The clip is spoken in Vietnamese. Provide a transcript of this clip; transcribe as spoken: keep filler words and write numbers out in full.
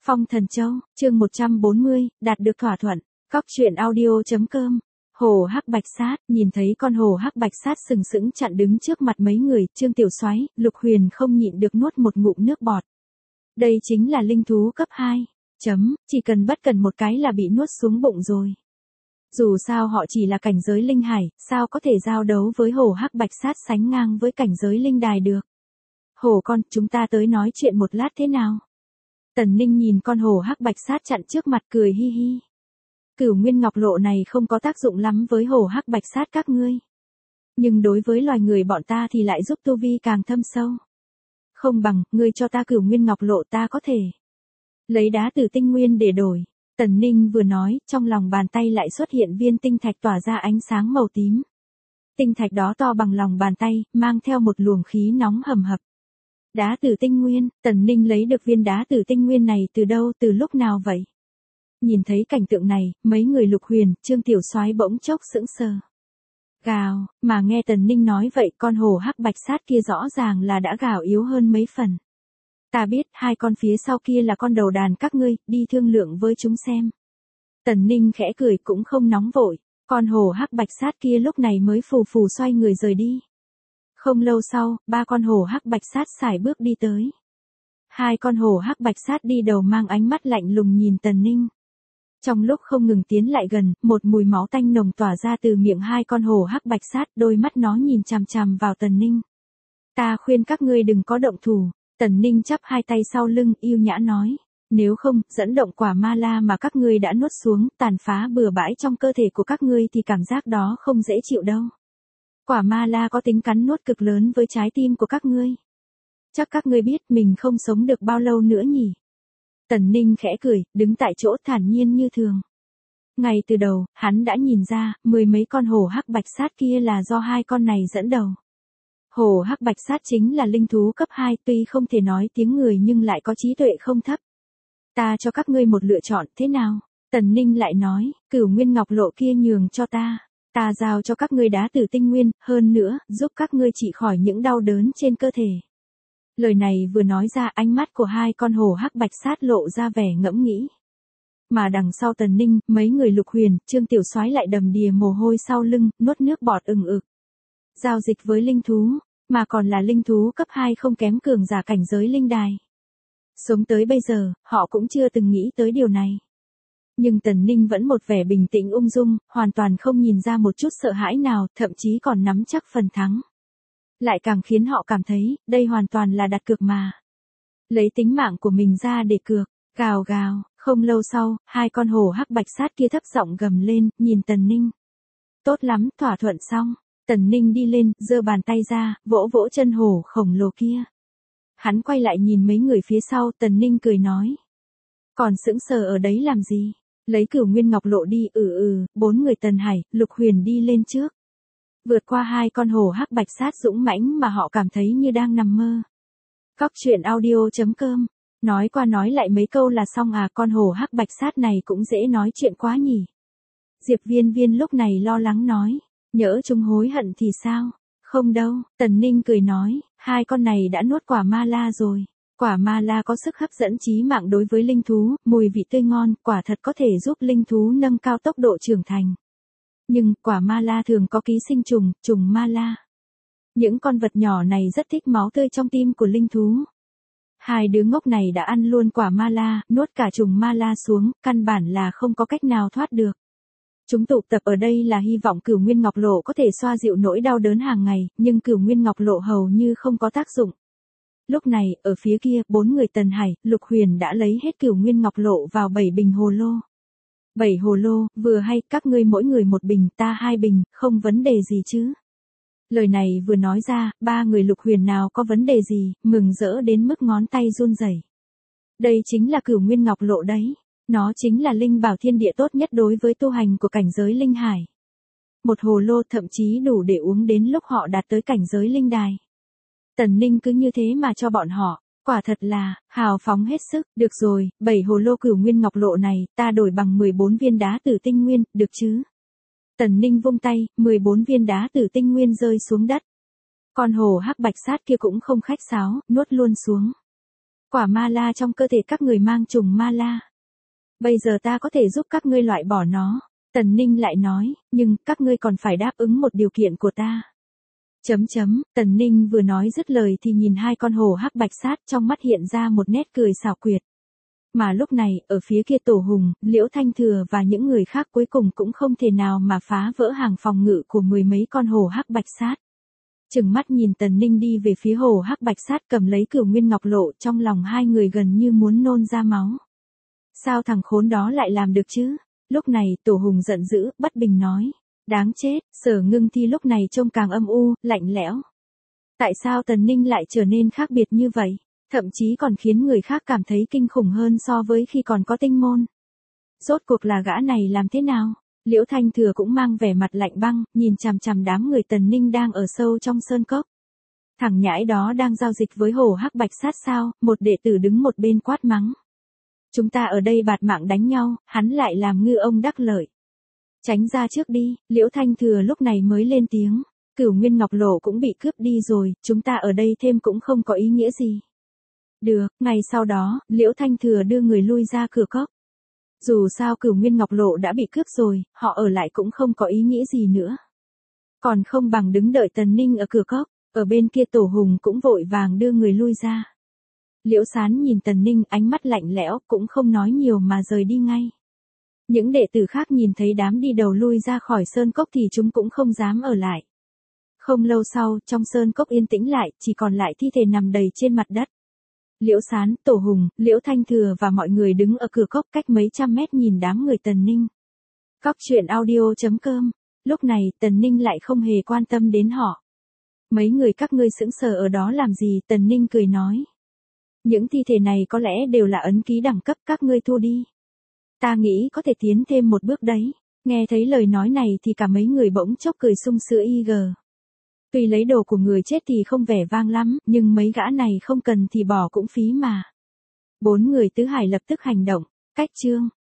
Phong Thần Châu, chương một trăm bốn mươi, đạt được thỏa thuận. Cóc truyện audio.com. Hồ hắc bạch sát, nhìn thấy con hồ hắc bạch sát sừng sững chặn đứng trước mặt mấy người, Trương Tiểu Soái, Lục Huyền không nhịn được nuốt một ngụm nước bọt. Đây chính là linh thú cấp hai. Chấm, chỉ cần bất cần một cái là bị nuốt xuống bụng rồi. Dù sao họ chỉ là cảnh giới linh hải, sao có thể giao đấu với hồ hắc bạch sát sánh ngang với cảnh giới linh đài được. Hồ con, chúng ta tới nói chuyện một lát thế nào? Tần Ninh nhìn con hồ hắc bạch sát chặn trước mặt cười hi hi. Cửu nguyên ngọc lộ này không có tác dụng lắm với hồ hắc bạch sát các ngươi. Nhưng đối với loài người bọn ta thì lại giúp tu vi càng thâm sâu. Không bằng, ngươi cho ta cửu nguyên ngọc lộ ta có thể lấy đá từ tinh nguyên để đổi. Tần Ninh vừa nói, trong lòng bàn tay lại xuất hiện viên tinh thạch tỏa ra ánh sáng màu tím. Tinh thạch đó to bằng lòng bàn tay, mang theo một luồng khí nóng hầm hập. Đá từ tinh nguyên, Tần Ninh lấy được viên đá từ tinh nguyên này từ đâu, từ lúc nào vậy? Nhìn thấy cảnh tượng này, mấy người Lục Huyền, Trương Tiểu Soái bỗng chốc sững sờ. Gào, mà nghe Tần Ninh nói vậy, con hồ hắc bạch sát kia rõ ràng là đã gào yếu hơn mấy phần. Ta biết, hai con phía sau kia là con đầu đàn các ngươi, đi thương lượng với chúng xem. Tần Ninh khẽ cười cũng không nóng vội, con hồ hắc bạch sát kia lúc này mới phù phù xoay người rời đi. Không lâu sau, ba con hổ hắc bạch sát sải bước đi tới. Hai con hổ hắc bạch sát đi đầu mang ánh mắt lạnh lùng nhìn Tần Ninh. Trong lúc không ngừng tiến lại gần, một mùi máu tanh nồng tỏa ra từ miệng hai con hổ hắc bạch sát, đôi mắt nó nhìn chằm chằm vào Tần Ninh. Ta khuyên các ngươi đừng có động thủ. Tần Ninh chắp hai tay sau lưng, yêu nhã nói. Nếu không, dẫn động quả ma la mà các ngươi đã nuốt xuống, tàn phá bừa bãi trong cơ thể của các ngươi thì cảm giác đó không dễ chịu đâu. Quả ma la có tính cắn nuốt cực lớn với trái tim của các ngươi. Chắc các ngươi biết mình không sống được bao lâu nữa nhỉ. Tần Ninh khẽ cười, đứng tại chỗ thản nhiên như thường. Ngay từ đầu, hắn đã nhìn ra, mười mấy con hổ hắc bạch sát kia là do hai con này dẫn đầu. Hổ hắc bạch sát chính là linh thú cấp hai, tuy không thể nói tiếng người nhưng lại có trí tuệ không thấp. Ta cho các ngươi một lựa chọn, thế nào? Tần Ninh lại nói, cửu nguyên ngọc lộ kia nhường cho ta. Ta giao cho các ngươi đá từ tinh nguyên, hơn nữa, giúp các ngươi trị khỏi những đau đớn trên cơ thể. Lời này vừa nói ra, ánh mắt của hai con hổ hắc bạch sát lộ ra vẻ ngẫm nghĩ. Mà đằng sau Tần Ninh, mấy người Lục Huyền, Trương Tiểu Soái lại đầm đìa mồ hôi sau lưng, nuốt nước bọt ừng ực. Giao dịch với linh thú, mà còn là linh thú cấp hai không kém cường giả cảnh giới linh đài. Sống tới bây giờ, họ cũng chưa từng nghĩ tới điều này. Nhưng Tần Ninh vẫn một vẻ bình tĩnh ung dung, hoàn toàn không nhìn ra một chút sợ hãi nào, thậm chí còn nắm chắc phần thắng. Lại càng khiến họ cảm thấy, đây hoàn toàn là đặt cược mà. Lấy tính mạng của mình ra để cược, gào gào, không lâu sau, hai con hổ hắc bạch sát kia thấp giọng gầm lên, nhìn Tần Ninh. Tốt lắm, thỏa thuận xong. Tần Ninh đi lên, giơ bàn tay ra, vỗ vỗ chân hổ khổng lồ kia. Hắn quay lại nhìn mấy người phía sau, Tần Ninh cười nói. Còn sững sờ ở đấy làm gì? Lấy cửu nguyên ngọc lộ đi, ừ ừ, bốn người Tần Hải, Lục Huyền đi lên trước. Vượt qua hai con hổ hắc bạch sát dũng mãnh mà họ cảm thấy như đang nằm mơ. Cóc truyện audio.com. Nói qua nói lại mấy câu là xong à, con hổ hắc bạch sát này cũng dễ nói chuyện quá nhỉ. Diệp Viên Viên lúc này lo lắng nói. Nhỡ chúng hối hận thì sao? Không đâu, Tần Ninh cười nói, hai con này đã nuốt quả ma la rồi. Quả ma la có sức hấp dẫn chí mạng đối với linh thú, mùi vị tươi ngon, quả thật có thể giúp linh thú nâng cao tốc độ trưởng thành. Nhưng, quả ma la thường có ký sinh trùng, trùng ma la. Những con vật nhỏ này rất thích máu tươi trong tim của linh thú. Hai đứa ngốc này đã ăn luôn quả ma la, nuốt cả trùng ma la xuống, căn bản là không có cách nào thoát được. Chúng tụ tập ở đây là hy vọng cửu nguyên ngọc lộ có thể xoa dịu nỗi đau đớn hàng ngày, nhưng cửu nguyên ngọc lộ hầu như không có tác dụng. Lúc này, ở phía kia, bốn người Tần Hải, Lục Huyền đã lấy hết cửu nguyên ngọc lộ vào bảy bình hồ lô. Bảy hồ lô, vừa hay, các ngươi mỗi người một bình, ta hai bình, không vấn đề gì chứ. Lời này vừa nói ra, ba người Lục Huyền nào có vấn đề gì, mừng rỡ đến mức ngón tay run rẩy. Đây chính là cửu nguyên ngọc lộ đấy. Nó chính là linh bảo thiên địa tốt nhất đối với tu hành của cảnh giới linh hải. Một hồ lô thậm chí đủ để uống đến lúc họ đạt tới cảnh giới linh đài. Tần Ninh cứ như thế mà cho bọn họ, quả thật là, hào phóng hết sức, được rồi, bảy hồ lô cửu nguyên ngọc lộ này, ta đổi bằng mười bốn viên đá tử tinh nguyên, được chứ? Tần Ninh vung tay, mười bốn viên đá tử tinh nguyên rơi xuống đất. Con hồ hắc bạch sát kia cũng không khách sáo, nuốt luôn xuống. Quả ma la trong cơ thể các người mang trùng ma la. Bây giờ ta có thể giúp các ngươi loại bỏ nó. Tần Ninh lại nói, nhưng các ngươi còn phải đáp ứng một điều kiện của ta. Chấm chấm, Tần Ninh vừa nói dứt lời thì nhìn hai con hổ hắc bạch sát, trong mắt hiện ra một nét cười xảo quyệt. Mà lúc này, ở phía kia Tổ Hùng, Liễu Thanh Thừa và những người khác cuối cùng cũng không thể nào mà phá vỡ hàng phòng ngự của mười mấy con hổ hắc bạch sát. Chừng mắt nhìn Tần Ninh đi về phía hổ hắc bạch sát cầm lấy Cửu Nguyên Ngọc Lộ, trong lòng hai người gần như muốn nôn ra máu. Sao thằng khốn đó lại làm được chứ? Lúc này Tổ Hùng giận dữ, bất bình nói. Đáng chết, Sở Ngưng Thi lúc này trông càng âm u, lạnh lẽo. Tại sao Tần Ninh lại trở nên khác biệt như vậy? Thậm chí còn khiến người khác cảm thấy kinh khủng hơn so với khi còn có tinh môn. Rốt cuộc là gã này làm thế nào? Liễu Thanh Thừa cũng mang vẻ mặt lạnh băng, nhìn chằm chằm đám người Tần Ninh đang ở sâu trong sơn cốc. Thằng nhãi đó đang giao dịch với hổ hắc bạch sát sao? Một đệ tử đứng một bên quát mắng. Chúng ta ở đây bạt mạng đánh nhau, hắn lại làm ngư ông đắc lợi. Tránh ra trước đi, Liễu Thanh Thừa lúc này mới lên tiếng. Cửu Nguyên Ngọc Lộ cũng bị cướp đi rồi, chúng ta ở đây thêm cũng không có ý nghĩa gì. Được, ngày sau đó, Liễu Thanh Thừa đưa người lui ra cửa cốc. Dù sao Cửu Nguyên Ngọc Lộ đã bị cướp rồi, họ ở lại cũng không có ý nghĩa gì nữa. Còn không bằng đứng đợi Tần Ninh ở cửa cốc, ở bên kia Tổ Hùng cũng vội vàng đưa người lui ra. Liễu Sán nhìn Tần Ninh ánh mắt lạnh lẽo, cũng không nói nhiều mà rời đi ngay. Những đệ tử khác nhìn thấy đám đi đầu lui ra khỏi sơn cốc thì chúng cũng không dám ở lại. Không lâu sau, trong sơn cốc yên tĩnh lại, chỉ còn lại thi thể nằm đầy trên mặt đất. Liễu Sán, Tổ Hùng, Liễu Thanh Thừa và mọi người đứng ở cửa cốc cách mấy trăm mét nhìn đám người Tần Ninh. Cóc truyện audio chấm com. Lúc này, Tần Ninh lại không hề quan tâm đến họ. Mấy người các ngươi sững sờ ở đó làm gì? Tần Ninh cười nói. Những thi thể này có lẽ đều là ấn ký đẳng cấp, các ngươi thu đi. Ta nghĩ có thể tiến thêm một bước đấy. Nghe thấy lời nói này thì cả mấy người bỗng chốc cười sung sữa y gờ. Tuy lấy đồ của người chết thì không vẻ vang lắm, nhưng mấy gã này không cần thì bỏ cũng phí mà. Bốn người tứ hải lập tức hành động. Cách chương.